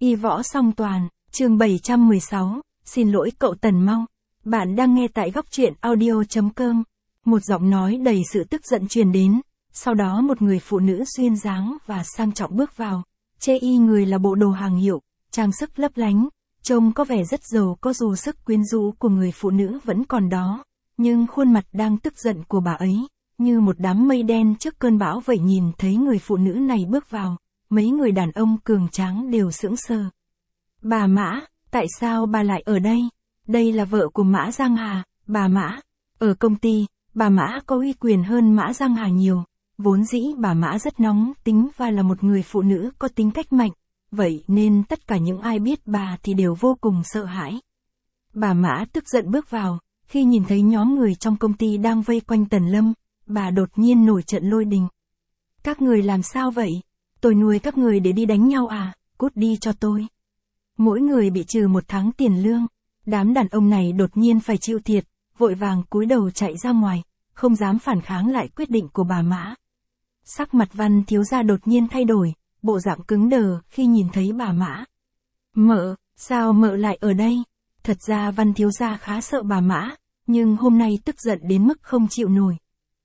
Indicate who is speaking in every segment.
Speaker 1: Y võ song toàn, chương 716, xin lỗi cậu Tần mau. Bạn đang nghe tại góc truyện audio.com. Một giọng nói đầy sự tức giận truyền đến, sau đó một người phụ nữ duyên dáng và sang trọng bước vào. Chê y người là bộ đồ hàng hiệu, trang sức lấp lánh, trông có vẻ rất giàu có dù sức quyến rũ của người phụ nữ vẫn còn đó, nhưng khuôn mặt đang tức giận của bà ấy, như một đám mây đen trước cơn bão vậy. Nhìn thấy người phụ nữ này bước vào, mấy người đàn ông cường tráng đều sững sờ. Bà Mã, tại sao bà lại ở đây? Đây là vợ của Mã Giang Hà, bà Mã. Ở công ty, bà Mã có uy quyền hơn Mã Giang Hà nhiều. Vốn dĩ bà Mã rất nóng tính và là một người phụ nữ có tính cách mạnh, vậy nên tất cả những ai biết bà thì đều vô cùng sợ hãi. Bà Mã tức giận bước vào, khi nhìn thấy nhóm người trong công ty đang vây quanh Tần Lâm, bà đột nhiên nổi trận lôi đình. Các người làm sao vậy? Tôi nuôi các người để đi đánh nhau à? Cút đi cho tôi. Mỗi người bị trừ 1 tháng tiền lương. Đám đàn ông này đột nhiên phải chịu thiệt, vội vàng cúi đầu chạy ra ngoài, không dám phản kháng lại quyết định của bà Mã. Sắc mặt Văn thiếu gia đột nhiên thay đổi, bộ dạng cứng đờ khi nhìn thấy bà Mã. Mợ, sao mợ lại ở đây? Thật ra Văn thiếu gia khá sợ bà Mã, nhưng hôm nay tức giận đến mức không chịu nổi.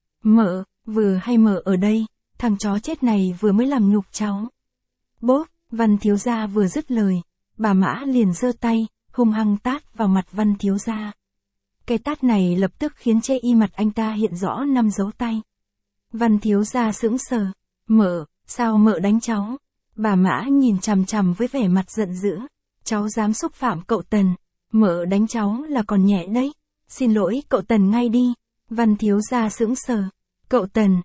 Speaker 1: Mợ, vừa hay mợ ở đây, thằng chó chết này vừa mới làm nhục cháu. Bốp, Văn thiếu gia vừa dứt lời, bà Mã liền giơ tay, hung hăng tát vào mặt Văn thiếu gia. Cái tát này lập tức khiến trên y mặt anh ta hiện rõ 5 dấu tay. Văn thiếu gia sững sờ. Mợ, sao mợ đánh cháu? Bà Mã nhìn chằm chằm với vẻ mặt giận dữ. Cháu dám xúc phạm cậu Tần. Mợ đánh cháu là còn nhẹ đấy. Xin lỗi cậu Tần ngay đi. Văn thiếu gia sững sờ. Cậu Tần,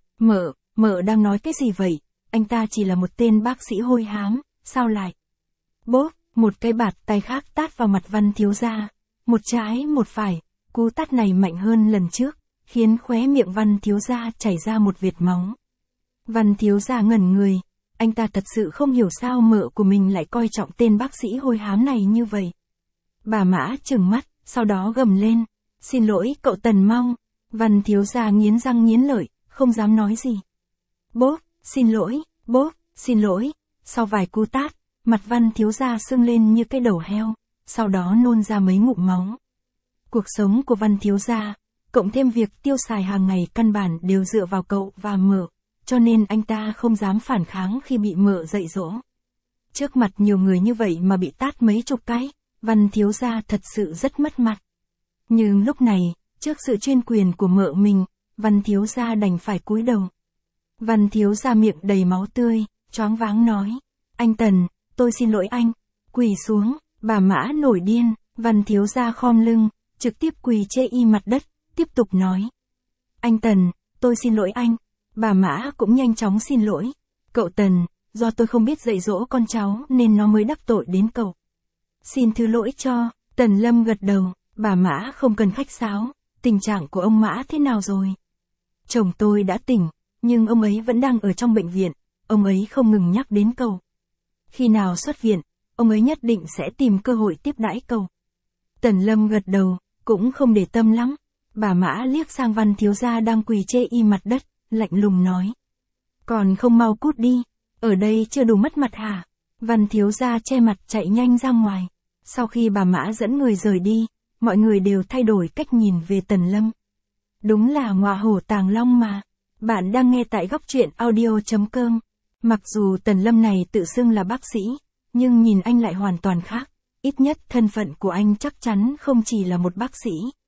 Speaker 1: mợ đang nói cái gì vậy? Anh ta chỉ là một tên bác sĩ hôi hám, sao lại? Bốp, một cái bạt tay khác tát vào mặt Văn thiếu gia. Một trái một phải, cú tát này mạnh hơn lần trước, khiến khóe miệng Văn thiếu gia chảy ra một vệt máu. Văn thiếu gia ngẩn người, anh ta thật sự không hiểu sao mợ của mình lại coi trọng tên bác sĩ hôi hám này như vậy. Bà Mã trừng mắt, sau đó gầm lên, xin lỗi cậu Tần mau. Văn thiếu gia nghiến răng nghiến lợi, không dám nói gì. Bốp, xin lỗi, bốp, xin lỗi. Sau vài cú tát, mặt Văn thiếu gia sưng lên như cái đầu heo, sau đó nôn ra mấy ngụm máu. Cuộc sống của Văn thiếu gia, cộng thêm việc tiêu xài hàng ngày căn bản đều dựa vào cậu và mợ, cho nên anh ta không dám phản kháng khi bị mợ dạy dỗ. Trước mặt nhiều người như vậy mà bị tát mấy chục cái, Văn thiếu gia thật sự rất mất mặt. Nhưng lúc này, trước sự chuyên quyền của mợ mình, Văn thiếu gia đành phải cúi đầu. Văn thiếu gia miệng đầy máu tươi, choáng váng nói, anh Tần, tôi xin lỗi anh. Quỳ xuống, bà Mã nổi điên, Văn thiếu gia khom lưng, trực tiếp quỳ chê y mặt đất, tiếp tục nói. Anh Tần, tôi xin lỗi anh. Bà Mã cũng nhanh chóng xin lỗi. Cậu Tần, do tôi không biết dạy dỗ con cháu nên nó mới đắc tội đến cậu. Xin thứ lỗi cho. Tần Lâm gật đầu, bà Mã không cần khách sáo. Tình trạng của ông Mã thế nào rồi? Chồng tôi đã tỉnh, nhưng ông ấy vẫn đang ở trong bệnh viện. Ông ấy không ngừng nhắc đến cậu. Khi nào xuất viện, ông ấy nhất định sẽ tìm cơ hội tiếp đãi cậu. Tần Lâm gật đầu, cũng không để tâm lắm. Bà Mã liếc sang Văn thiếu gia đang quỳ chê y mặt đất, lạnh lùng nói. Còn không mau cút đi, ở đây chưa đủ mất mặt hả? Văn thiếu gia che mặt chạy nhanh ra ngoài. Sau khi bà Mã dẫn người rời đi, mọi người đều thay đổi cách nhìn về Tần Lâm. Đúng là ngọa hổ tàng long mà. Bạn đang nghe tại góc truyện audio.com. Mặc dù Tần Lâm này tự xưng là bác sĩ, nhưng nhìn anh lại hoàn toàn khác. Ít nhất thân phận của anh chắc chắn không chỉ là một bác sĩ.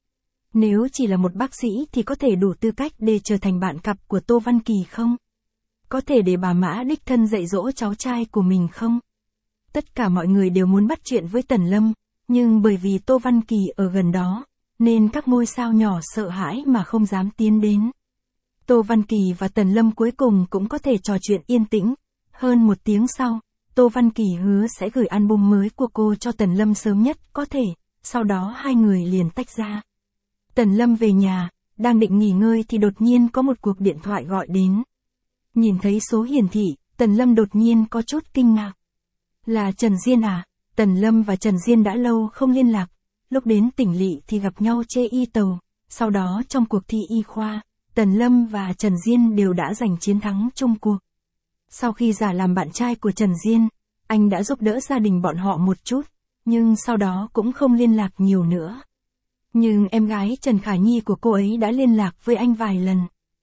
Speaker 1: Nếu chỉ là một bác sĩ thì có thể đủ tư cách để trở thành bạn cặp của Tô Văn Kỳ không? Có thể để bà Mã đích thân dạy dỗ cháu trai của mình không? Tất cả mọi người đều muốn bắt chuyện với Tần Lâm, nhưng bởi vì Tô Văn Kỳ ở gần đó, nên các ngôi sao nhỏ sợ hãi mà không dám tiến đến. Tô Văn Kỳ và Tần Lâm cuối cùng cũng có thể trò chuyện yên tĩnh. Hơn 1 tiếng sau, Tô Văn Kỳ hứa sẽ gửi album mới của cô cho Tần Lâm sớm nhất có thể, sau đó hai người liền tách ra. Tần Lâm về nhà, đang định nghỉ ngơi thì đột nhiên có một cuộc điện thoại gọi đến. Nhìn thấy số hiển thị, Tần Lâm đột nhiên có chút kinh ngạc. Là Trần Diên à? Tần Lâm và Trần Diên đã lâu không liên lạc, lúc đến tỉnh lỵ thì gặp nhau chê y tàu, sau đó trong cuộc thi y khoa, Tần Lâm và Trần Diên đều đã giành chiến thắng chung cuộc. Sau khi giả làm bạn trai của Trần Diên, anh đã giúp đỡ gia đình bọn họ một chút, nhưng sau đó cũng không liên lạc nhiều nữa. Nhưng em gái Trần Khả Nhi của cô ấy đã liên lạc với anh vài lần.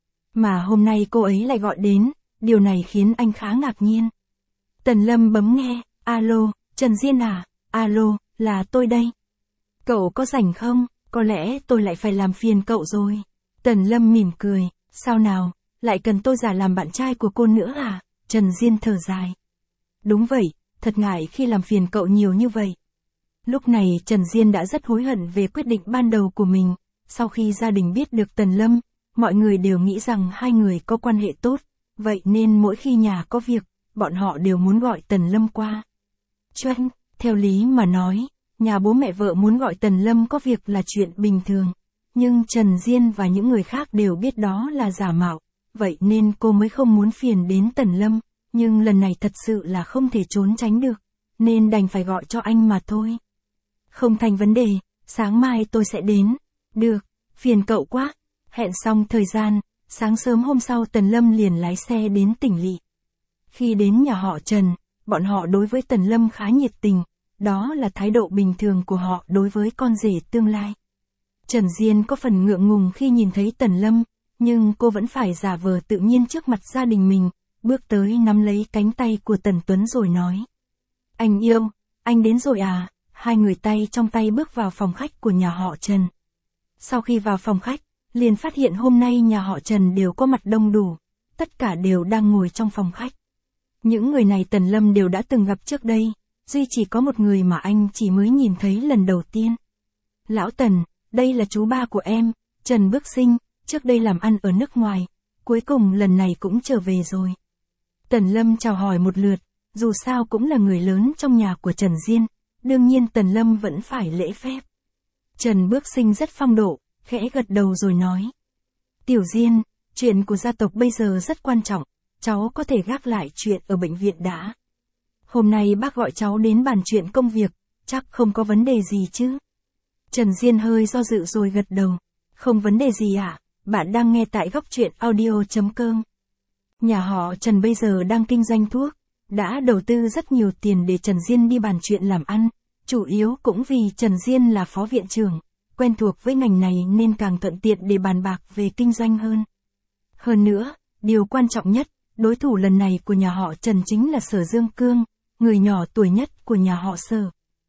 Speaker 1: Mà hôm nay cô ấy lại gọi đến, điều này khiến anh khá ngạc nhiên. Tần Lâm bấm nghe, alo, Trần Diên à, alo, là tôi đây. Cậu có rảnh không, có lẽ tôi lại phải làm phiền cậu rồi. Tần Lâm mỉm cười, sao nào, lại cần tôi giả làm bạn trai của cô nữa à, Trần Diên thở dài. Đúng vậy, thật ngại khi làm phiền cậu nhiều như vậy. Lúc này Trần Diên đã rất hối hận về quyết định ban đầu của mình, sau khi gia đình biết được Tần Lâm, mọi người đều nghĩ rằng hai người có quan hệ tốt, vậy nên mỗi khi nhà có việc, bọn họ đều muốn gọi Tần Lâm qua. Choanh, theo lý mà nói, nhà bố mẹ vợ muốn gọi Tần Lâm có việc là chuyện bình thường, nhưng Trần Diên và những người khác đều biết đó là giả mạo, vậy nên cô mới không muốn phiền đến Tần Lâm, nhưng lần này thật sự là không thể trốn tránh được, nên đành phải gọi cho anh mà thôi. Không thành vấn đề, sáng mai tôi sẽ đến. Được, phiền cậu quá. Hẹn xong thời gian, sáng sớm hôm sau Tần Lâm liền lái xe đến tỉnh lỵ. Khi đến nhà họ Trần, bọn họ đối với Tần Lâm khá nhiệt tình, đó là thái độ bình thường của họ đối với con rể tương lai. Trần Diên có phần ngượng ngùng khi nhìn thấy Tần Lâm, nhưng cô vẫn phải giả vờ tự nhiên trước mặt gia đình mình, bước tới nắm lấy cánh tay của Tần Tuấn rồi nói. Anh yêu, anh đến rồi à? Hai người tay trong tay bước vào phòng khách của nhà họ Trần. Sau khi vào phòng khách, liền phát hiện hôm nay nhà họ Trần đều có mặt đông đủ, tất cả đều đang ngồi trong phòng khách. Những người này Tần Lâm đều đã từng gặp trước đây, duy chỉ có một người mà anh chỉ mới nhìn thấy lần đầu tiên. Lão Tần, đây là chú ba của em, Trần Bước Sinh, trước đây làm ăn ở nước ngoài, cuối cùng lần này cũng trở về rồi. Tần Lâm chào hỏi một lượt, dù sao cũng là người lớn trong nhà của Trần Diên, đương nhiên Tần Lâm vẫn phải lễ phép. Trần Bước Sinh rất phong độ, khẽ gật đầu rồi nói. Tiểu Diên, chuyện của gia tộc bây giờ rất quan trọng, cháu có thể gác lại chuyện ở bệnh viện đã. Hôm nay bác gọi cháu đến bàn chuyện công việc, chắc không có vấn đề gì chứ. Trần Diên hơi do dự rồi gật đầu. Không vấn đề gì ạ, bạn đang nghe tại góc truyện audio.com. Nhà họ Trần bây giờ đang kinh doanh thuốc, đã đầu tư rất nhiều tiền để Trần Diên đi bàn chuyện làm ăn, chủ yếu cũng vì Trần Diên là phó viện trưởng, quen thuộc với ngành này nên càng thuận tiện để bàn bạc về kinh doanh hơn. Hơn nữa, điều quan trọng nhất, đối thủ lần này của nhà họ Trần chính là Sở Dương Cương, người nhỏ tuổi nhất của nhà họ Sở.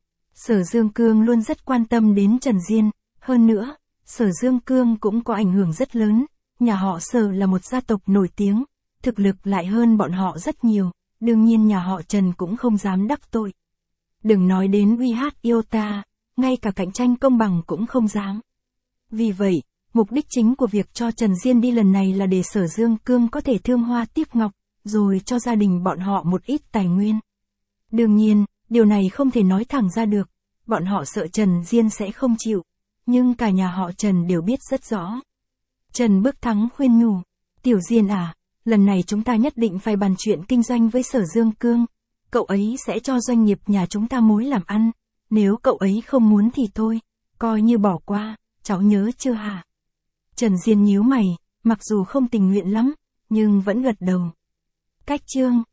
Speaker 1: Sở Dương Cương luôn rất quan tâm đến Trần Diên, hơn nữa, Sở Dương Cương cũng có ảnh hưởng rất lớn, nhà họ Sở là một gia tộc nổi tiếng, thực lực lại hơn bọn họ rất nhiều, đương nhiên nhà họ Trần cũng không dám đắc tội. Đừng nói đến UH Iota, ngay cả cạnh tranh công bằng cũng không dám. Vì vậy, mục đích chính của việc cho Trần Diên đi lần này là để Sở Dương Cương có thể thương hoa tiếp ngọc, rồi cho gia đình bọn họ một ít tài nguyên. Đương nhiên, điều này không thể nói thẳng ra được, bọn họ sợ Trần Diên sẽ không chịu, nhưng cả nhà họ Trần đều biết rất rõ. Trần Bước Thắng khuyên nhủ, Tiểu Diên à, lần này chúng ta nhất định phải bàn chuyện kinh doanh với Sở Dương Cương, cậu ấy sẽ cho doanh nghiệp nhà chúng ta mối làm ăn, nếu cậu ấy không muốn thì thôi, coi như bỏ qua, cháu nhớ chưa hả? Trần Diên nhíu mày, mặc dù không tình nguyện lắm, nhưng vẫn gật đầu. Cách chương